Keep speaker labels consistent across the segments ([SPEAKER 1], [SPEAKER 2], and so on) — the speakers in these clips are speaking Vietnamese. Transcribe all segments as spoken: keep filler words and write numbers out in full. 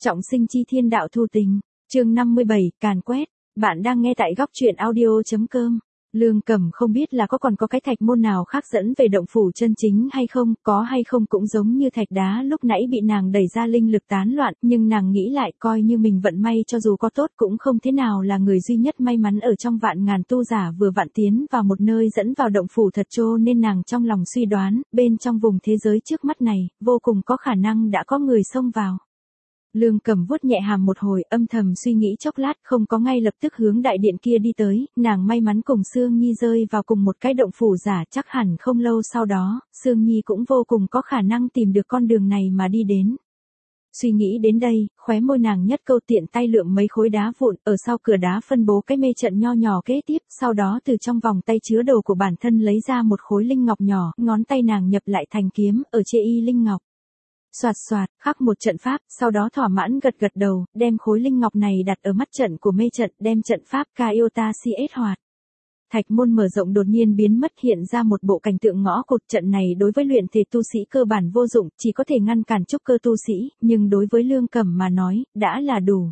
[SPEAKER 1] Trọng sinh chi thiên đạo thu tình, chương năm mươi bảy, càn quét, bạn đang nghe tại góc truyện audio.com. Lương Cẩm không biết là có còn có cái thạch môn nào khác dẫn về động phủ chân chính hay không, có hay không cũng giống như thạch đá lúc nãy bị nàng đẩy ra linh lực tán loạn, nhưng nàng nghĩ lại coi như mình vận may cho dù có tốt cũng không thế nào là người duy nhất may mắn ở trong vạn ngàn tu giả vừa vặn tiến vào một nơi dẫn vào động phủ thật trô nên nàng trong lòng suy đoán, bên trong vùng thế giới trước mắt này, vô cùng có khả năng đã có người xông vào. Lương Cẩm vuốt nhẹ hàm một hồi, âm thầm suy nghĩ chốc lát, không có ngay lập tức hướng đại điện kia đi tới, nàng may mắn cùng Sương Nhi rơi vào cùng một cái động phủ giả, chắc hẳn không lâu sau đó, Sương Nhi cũng vô cùng có khả năng tìm được con đường này mà đi đến. Suy nghĩ đến đây, khóe môi nàng nhất câu tiện tay lượm mấy khối đá vụn, ở sau cửa đá phân bố cái mê trận nho nhỏ kế tiếp, sau đó từ trong vòng tay chứa đồ của bản thân lấy ra một khối linh ngọc nhỏ, ngón tay nàng nhập lại thành kiếm, ở chê y linh ngọc. Soạt soạt, khắc một trận pháp, sau đó thỏa mãn gật gật đầu, đem khối linh ngọc này đặt ở mắt trận của mê trận, đem trận pháp Kaiota Siết hoạt. Thạch môn mở rộng đột nhiên biến mất, hiện ra một bộ cảnh tượng ngõ cụt. Trận này đối với luyện thể tu sĩ cơ bản vô dụng, chỉ có thể ngăn cản trúc cơ tu sĩ, nhưng đối với Lương Cẩm mà nói, đã là đủ.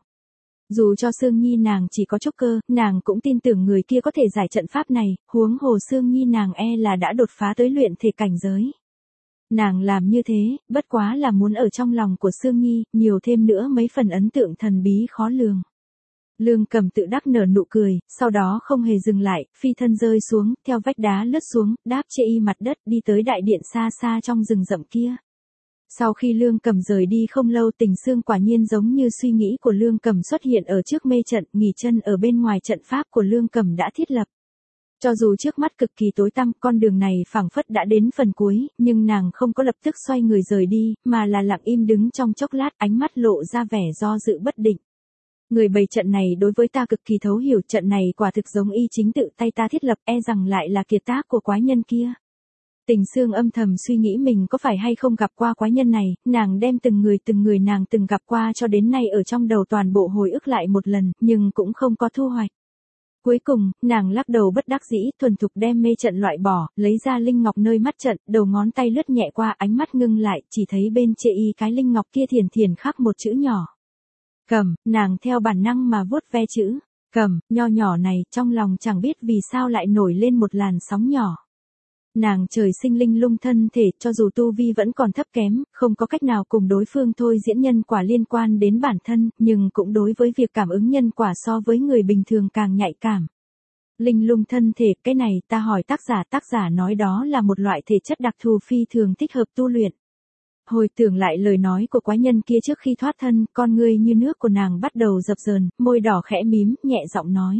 [SPEAKER 1] Dù cho Sương Nhi nàng chỉ có trúc cơ, nàng cũng tin tưởng người kia có thể giải trận pháp này, huống hồ Sương Nhi nàng e là đã đột phá tới luyện thể cảnh giới. Nàng làm như thế, bất quá là muốn ở trong lòng của Sương Nhi, nhiều thêm nữa mấy phần ấn tượng thần bí khó lường. Lương Cẩm tự đắc nở nụ cười, sau đó không hề dừng lại, phi thân rơi xuống, theo vách đá lướt xuống, đáp chê y mặt đất đi tới đại điện xa xa trong rừng rậm kia. Sau khi Lương Cẩm rời đi không lâu, Tình Sương quả nhiên giống như suy nghĩ của Lương Cẩm xuất hiện ở trước mê trận, nghỉ chân ở bên ngoài trận pháp của Lương Cẩm đã thiết lập. Cho dù trước mắt cực kỳ tối tăm, con đường này phảng phất đã đến phần cuối, nhưng nàng không có lập tức xoay người rời đi, mà là lặng im đứng trong chốc lát, ánh mắt lộ ra vẻ do dự bất định. Người bày trận này đối với ta cực kỳ thấu hiểu, trận này quả thực giống y chính tự tay ta thiết lập, e rằng lại là kiệt tác của quái nhân kia. Tình Sương âm thầm suy nghĩ mình có phải hay không gặp qua quái nhân này, nàng đem từng người từng người nàng từng gặp qua cho đến nay ở trong đầu toàn bộ hồi ức lại một lần, nhưng cũng không có thu hoạch. Cuối cùng, nàng lắc đầu bất đắc dĩ, thuần thục đem mê trận loại bỏ, lấy ra linh ngọc nơi mắt trận, đầu ngón tay lướt nhẹ qua, ánh mắt ngưng lại, chỉ thấy bên chê y cái linh ngọc kia thiền thiền khắc một chữ nhỏ. Cẩm, nàng theo bản năng mà vuốt ve chữ Cẩm, nho nhỏ này, trong lòng chẳng biết vì sao lại nổi lên một làn sóng nhỏ. Nàng trời sinh linh lung thân thể, cho dù tu vi vẫn còn thấp kém, không có cách nào cùng đối phương thôi diễn nhân quả liên quan đến bản thân, nhưng cũng đối với việc cảm ứng nhân quả so với người bình thường càng nhạy cảm. Linh lung thân thể, cái này ta hỏi tác giả, tác giả nói đó là một loại thể chất đặc thù phi thường thích hợp tu luyện. Hồi tưởng lại lời nói của quái nhân kia trước khi thoát thân, con ngươi như nước của nàng bắt đầu dập dờn, môi đỏ khẽ mím, nhẹ giọng nói.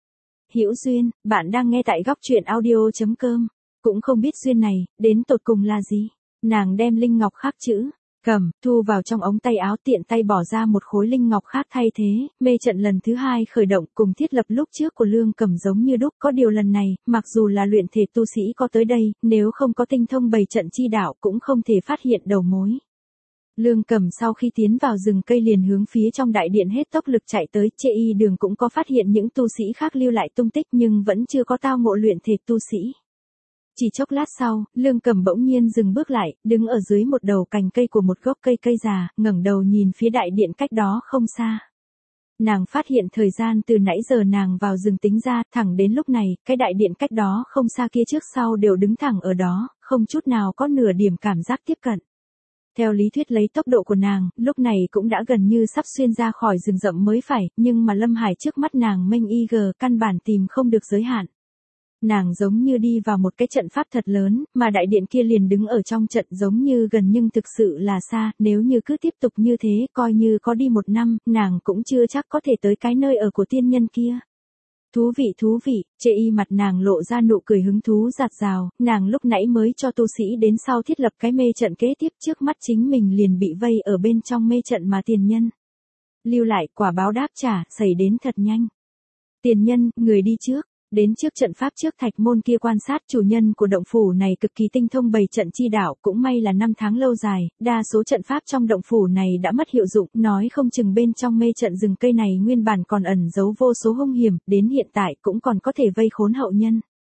[SPEAKER 1] Hữu duyên, bạn đang nghe tại góc truyện audio.com. Cũng không biết duyên này, đến tột cùng là gì. Nàng đem linh ngọc khắc chữ Cẩm, thu vào trong ống tay áo, tiện tay bỏ ra một khối linh ngọc khác thay thế, mê trận lần thứ hai khởi động cùng thiết lập lúc trước của Lương Cẩm giống như đúc, có điều lần này, mặc dù là luyện thể tu sĩ có tới đây, nếu không có tinh thông bày trận chi đạo cũng không thể phát hiện đầu mối. Lương Cẩm sau khi tiến vào rừng cây liền hướng phía trong đại điện hết tốc lực chạy tới, chê y đường cũng có phát hiện những tu sĩ khác lưu lại tung tích nhưng vẫn chưa có tao ngộ luyện thể tu sĩ. Chỉ chốc lát sau, Lương Cẩm bỗng nhiên dừng bước lại, đứng ở dưới một đầu cành cây của một gốc cây cây già, ngẩng đầu nhìn phía đại điện cách đó không xa. Nàng phát hiện thời gian từ nãy giờ nàng vào rừng tính ra, thẳng đến lúc này, cái đại điện cách đó không xa kia trước sau đều đứng thẳng ở đó, không chút nào có nửa điểm cảm giác tiếp cận. Theo lý thuyết lấy tốc độ của nàng, lúc này cũng đã gần như sắp xuyên ra khỏi rừng rậm mới phải, nhưng mà Lâm Hải trước mắt nàng mênh y gờ, căn bản tìm không được giới hạn. Nàng giống như đi vào một cái trận pháp thật lớn, mà đại điện kia liền đứng ở trong trận giống như gần nhưng thực sự là xa, nếu như cứ tiếp tục như thế, coi như có đi một năm, nàng cũng chưa chắc có thể tới cái nơi ở của tiên nhân kia. Thú vị thú vị, chê y mặt nàng lộ ra nụ cười hứng thú rạt rào, nàng lúc nãy mới cho tu sĩ đến sau thiết lập cái mê trận kế tiếp, trước mắt chính mình liền bị vây ở bên trong mê trận mà tiền nhân lưu lại, quả báo đáp trả, xảy đến thật nhanh. Tiền nhân, người đi trước. Đến trước trận pháp trước thạch môn kia quan sát, chủ nhân của động phủ này cực kỳ tinh thông bày trận chi đạo, cũng may là năm tháng lâu dài, đa số trận pháp trong động phủ này đã mất hiệu dụng, nói không chừng bên trong mê trận rừng cây này nguyên bản còn ẩn giấu vô số hung hiểm, đến hiện tại cũng còn có thể vây khốn hậu nhân.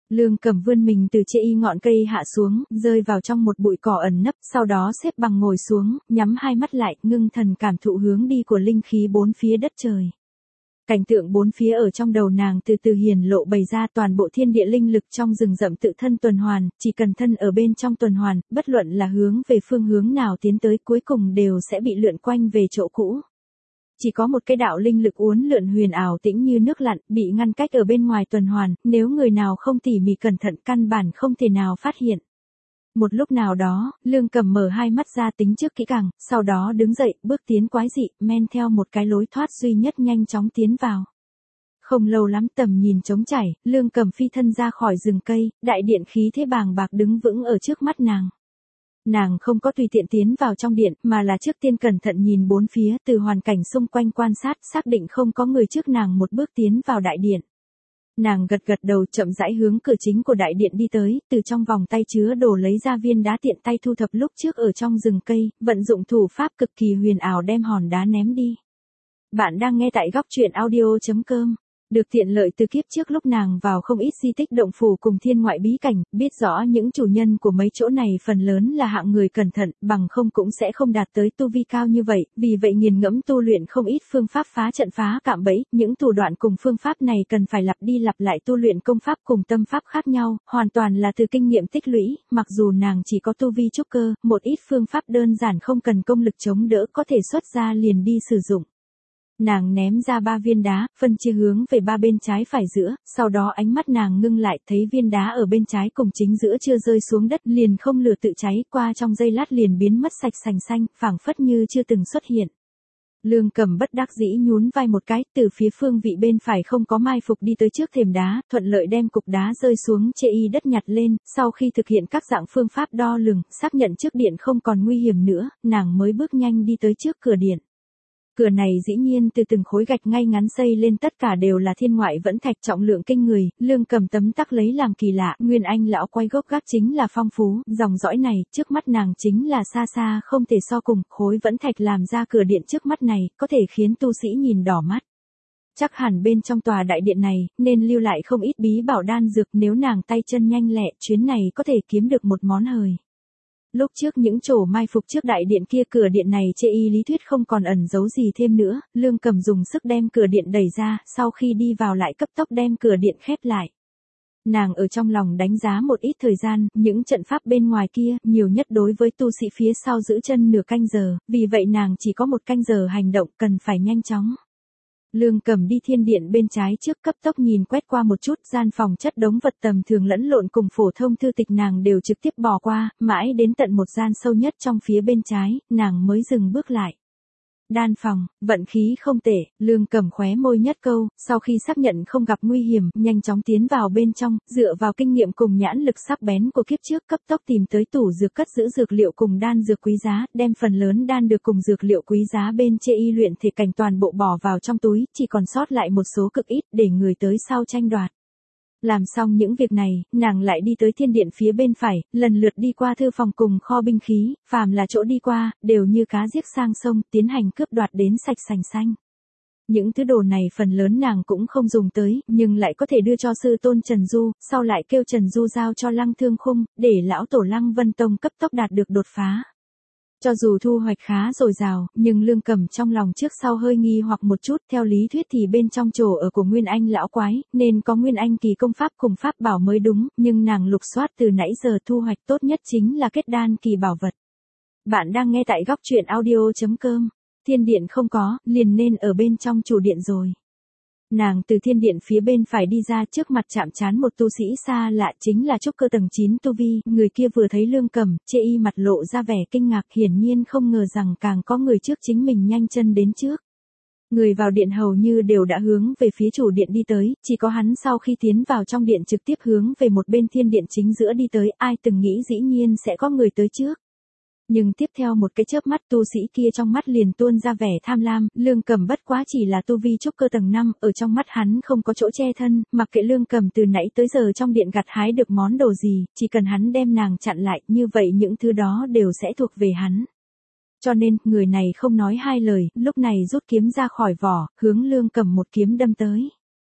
[SPEAKER 1] Lương Cầm vươn mình từ chê y ngọn cây hạ xuống, rơi vào trong một bụi cỏ ẩn nấp, sau đó xếp bằng ngồi xuống, nhắm hai mắt lại, ngưng thần cảm thụ hướng đi của linh khí bốn phía đất trời. Cảnh tượng bốn phía ở trong đầu nàng từ từ hiển lộ bày ra, toàn bộ thiên địa linh lực trong rừng rậm tự thân tuần hoàn, chỉ cần thân ở bên trong tuần hoàn, bất luận là hướng về phương hướng nào tiến tới cuối cùng đều sẽ bị lượn quanh về chỗ cũ. Chỉ có một cái đạo linh lực uốn lượn huyền ảo tĩnh như nước lặn, bị ngăn cách ở bên ngoài tuần hoàn, nếu người nào không tỉ mỉ cẩn thận căn bản không thể nào phát hiện. Một lúc nào đó, Lương Cầm mở hai mắt ra tính trước kỹ càng, sau đó đứng dậy, bước tiến quái dị, men theo một cái lối thoát duy nhất nhanh chóng tiến vào. Không lâu lắm tầm nhìn trống trải, Lương Cầm phi thân ra khỏi rừng cây, đại điện khí thế bàng bạc đứng vững ở trước mắt nàng. Nàng không có tùy tiện tiến vào trong điện, mà là trước tiên cẩn thận nhìn bốn phía, từ hoàn cảnh xung quanh quan sát, xác định không có người trước nàng một bước tiến vào đại điện. Nàng gật gật đầu chậm rãi hướng cửa chính của đại điện đi tới, từ trong vòng tay chứa đồ lấy ra viên đá tiện tay thu thập lúc trước ở trong rừng cây, vận dụng thủ pháp cực kỳ huyền ảo đem hòn đá ném đi. Bạn đang nghe tại góc truyện audio chấm com. Được tiện lợi từ kiếp trước lúc nàng vào không ít di tích động phủ cùng thiên ngoại bí cảnh, biết rõ những chủ nhân của mấy chỗ này phần lớn là hạng người cẩn thận, bằng không cũng sẽ không đạt tới tu vi cao như vậy, vì vậy nghiền ngẫm tu luyện không ít phương pháp phá trận phá cạm bẫy, những thủ đoạn cùng phương pháp này cần phải lặp đi lặp lại tu luyện công pháp cùng tâm pháp khác nhau, hoàn toàn là từ kinh nghiệm tích lũy, mặc dù nàng chỉ có tu vi trúc cơ, một ít phương pháp đơn giản không cần công lực chống đỡ có thể xuất ra liền đi sử dụng. Nàng ném ra ba viên đá, phân chia hướng về ba bên trái phải giữa, sau đó ánh mắt nàng ngưng lại thấy viên đá ở bên trái cùng chính giữa chưa rơi xuống đất liền không lửa tự cháy qua trong giây lát liền biến mất sạch sành xanh, phảng phất như chưa từng xuất hiện. Lương Cầm bất đắc dĩ nhún vai một cái, từ phía phương vị bên phải không có mai phục đi tới trước thềm đá, thuận lợi đem cục đá rơi xuống chê y đất nhặt lên, sau khi thực hiện các dạng phương pháp đo lường, xác nhận trước điện không còn nguy hiểm nữa, nàng mới bước nhanh đi tới trước cửa điện. Cửa này dĩ nhiên từ từng khối gạch ngay ngắn xây lên tất cả đều là thiên ngoại vẫn thạch trọng lượng kinh người, Lương Cầm tấm tắc lấy làm kỳ lạ, Nguyên Anh lão quay gốc gác chính là phong phú, dòng dõi này, trước mắt nàng chính là xa xa không thể so cùng, khối vẫn thạch làm ra cửa điện trước mắt này, có thể khiến tu sĩ nhìn đỏ mắt. Chắc hẳn bên trong tòa đại điện này, nên lưu lại không ít bí bảo đan dược nếu nàng tay chân nhanh lẹ, chuyến này có thể kiếm được một món hời. Lúc trước những chỗ mai phục trước đại điện kia cửa điện này chê y lý thuyết không còn ẩn giấu gì thêm nữa, Lương Cầm dùng sức đem cửa điện đẩy ra, sau khi đi vào lại cấp tốc đem cửa điện khép lại. Nàng ở trong lòng đánh giá một ít thời gian, những trận pháp bên ngoài kia, nhiều nhất đối với tu sĩ phía sau giữ chân nửa canh giờ, vì vậy nàng chỉ có một canh giờ hành động cần phải nhanh chóng. Lương Cầm đi thiên điện bên trái trước cấp tốc nhìn quét qua một chút gian phòng chất đống vật tầm thường lẫn lộn cùng phổ thông thư tịch nàng đều trực tiếp bỏ qua, mãi đến tận một gian sâu nhất trong phía bên trái, nàng mới dừng bước lại. Đan phòng, vận khí không tệ, Lương Cầm khóe môi nhất câu, sau khi xác nhận không gặp nguy hiểm, nhanh chóng tiến vào bên trong, dựa vào kinh nghiệm cùng nhãn lực sắc bén của kiếp trước cấp tốc tìm tới tủ dược cất giữ dược liệu cùng đan dược quý giá, đem phần lớn đan được cùng dược liệu quý giá bên chê y luyện thể cảnh toàn bộ bỏ vào trong túi, chỉ còn sót lại một số cực ít để người tới sau tranh đoạt. Làm xong những việc này, nàng lại đi tới thiên điện phía bên phải, lần lượt đi qua thư phòng cùng kho binh khí, phàm là chỗ đi qua, đều như cá giết sang sông, tiến hành cướp đoạt đến sạch sành xanh. Những thứ đồ này phần lớn nàng cũng không dùng tới, nhưng lại có thể đưa cho sư tôn Trần Du, sau lại kêu Trần Du giao cho Lăng Thương Khung, để lão tổ Lăng Vân Tông cấp tốc đạt được đột phá. Cho dù thu hoạch khá dồi dào, nhưng Lương Cầm trong lòng trước sau hơi nghi hoặc một chút, theo lý thuyết thì bên trong chỗ ở của Nguyên Anh lão quái, nên có Nguyên Anh kỳ công pháp cùng pháp bảo mới đúng, nhưng nàng lục soát từ nãy giờ thu hoạch tốt nhất chính là kết đan kỳ bảo vật. Bạn đang nghe tại góc truyện audio chấm com, thiên điện không có, liền nên ở bên trong chủ điện rồi. Nàng từ thiên điện phía bên phải đi ra trước mặt chạm trán một tu sĩ xa lạ chính là trúc cơ tầng chín tu vi, người kia vừa thấy Lương Cầm, chê y mặt lộ ra vẻ kinh ngạc hiển nhiên không ngờ rằng càng có người trước chính mình nhanh chân đến trước. Người vào điện hầu như đều đã hướng về phía chủ điện đi tới, chỉ có hắn sau khi tiến vào trong điện trực tiếp hướng về một bên thiên điện chính giữa đi tới, ai từng nghĩ dĩ nhiên sẽ có người tới trước. Nhưng tiếp theo một cái chớp mắt tu sĩ kia trong mắt liền tuôn ra vẻ tham lam, Lương Cầm bất quá chỉ là tu vi trúc cơ tầng năm, ở trong mắt hắn không có chỗ che thân, mặc kệ Lương Cầm từ nãy tới giờ trong điện gặt hái được món đồ gì, chỉ cần hắn đem nàng chặn lại, như vậy những thứ đó đều sẽ thuộc về hắn. Cho nên, người này không nói hai lời, lúc này rút kiếm ra khỏi vỏ, hướng Lương Cầm một kiếm đâm tới.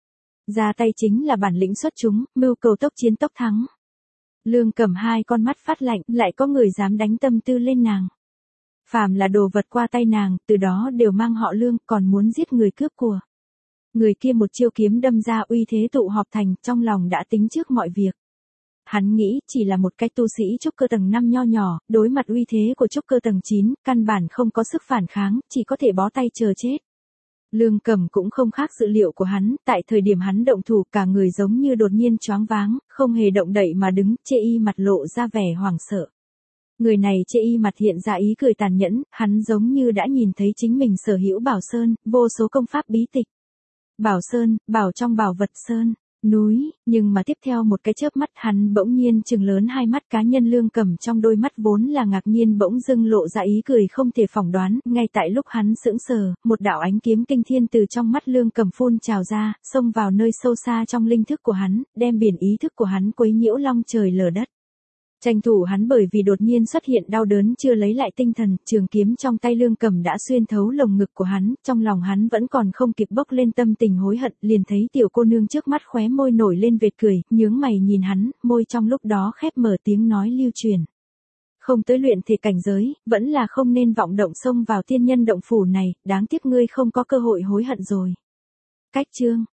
[SPEAKER 1] Ra tay chính là bản lĩnh xuất chúng, mưu cầu tốc chiến tốc thắng. Lương Cẩm hai con mắt phát lạnh, lại có người dám đánh tâm tư lên nàng. Phàm là đồ vật qua tay nàng, từ đó đều mang họ Lương, còn muốn giết người cướp của. Người kia một chiêu kiếm đâm ra uy thế tụ họp thành, trong lòng đã tính trước mọi việc. Hắn nghĩ chỉ là một cái tu sĩ trúc cơ tầng năm nho nhỏ, đối mặt uy thế của trúc cơ tầng chín, căn bản không có sức phản kháng, chỉ có thể bó tay chờ chết. Lương Cẩm cũng không khác dự liệu của hắn, tại thời điểm hắn động thủ cả người giống như đột nhiên choáng váng, không hề động đậy mà đứng, chê y mặt lộ ra vẻ hoảng sợ. Người này chê y mặt hiện ra ý cười tàn nhẫn, hắn giống như đã nhìn thấy chính mình sở hữu Bảo Sơn, vô số công pháp bí tịch. Bảo Sơn, bảo trong bảo vật Sơn, núi, nhưng mà tiếp theo một cái chớp mắt hắn bỗng nhiên trừng lớn hai mắt, cá nhân Lương Cẩm trong đôi mắt vốn là ngạc nhiên bỗng dưng lộ ra ý cười không thể phỏng đoán, ngay tại lúc hắn sững sờ, một đạo ánh kiếm kinh thiên từ trong mắt Lương Cẩm phun trào ra, xông vào nơi sâu xa trong linh thức của hắn, đem biển ý thức của hắn quấy nhiễu long trời lở đất. Tranh thủ hắn bởi vì đột nhiên xuất hiện đau đớn chưa lấy lại tinh thần, trường kiếm trong tay Lương Cẩm đã xuyên thấu lồng ngực của hắn, trong lòng hắn vẫn còn không kịp bốc lên tâm tình hối hận, liền thấy tiểu cô nương trước mắt khóe môi nổi lên vệt cười, nhướng mày nhìn hắn, môi trong lúc đó khép mở tiếng nói lưu truyền. Không tới luyện thể cảnh giới, vẫn là không nên vọng động xông vào tiên nhân động phủ này, đáng tiếc ngươi không có cơ hội hối hận rồi. Cách chương